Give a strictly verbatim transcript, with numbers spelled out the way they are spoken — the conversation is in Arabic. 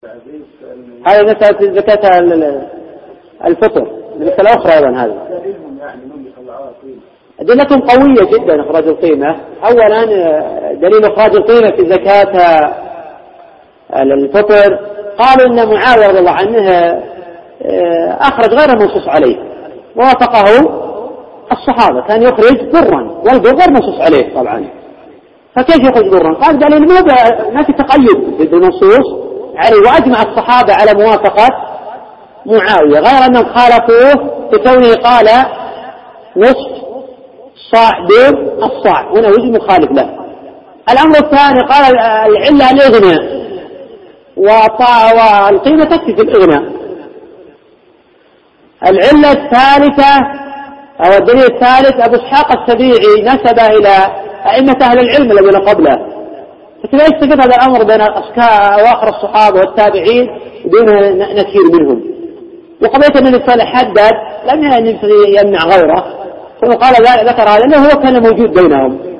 هذه مسألة زكاة الفطر، مسألة أخرى أيضا. هذا أدلتهم قوية جدا إخراج القيمة. أولا دليل إخراج القيمة في زكاة الفطر قالوا إن معاوية رضي الله عنه أخرج غير منصوص عليه، ووافقه الصحابة، كان يخرج برا، والبر غير منصوص عليه طبعا، فكيف يخرج برا؟ قال دليل ما في تقيد بالنصوص عليه، وأجمع الصحابة على موافقة معاوية، غير أنهم خالفوه في كونه قال نصف صاع دون الصاع، هنا وجه مخالف له. الأمر الثاني قال العلة الإغناء، والقيمة تكفي في الإغناء. العلة الثالثة أو الدليل الثالث أبو إسحاق السبيعي نسب إلى أئمة أهل العلم الذين قبله، فكذا يستقر هذا الأمر بين أواخر الصحابة والتابعين دون نكير منهم. وقضية أن الإنسان حدد لم يمنع غيره، ثم قال ذكر هذا أنه هو كان موجود بينهم.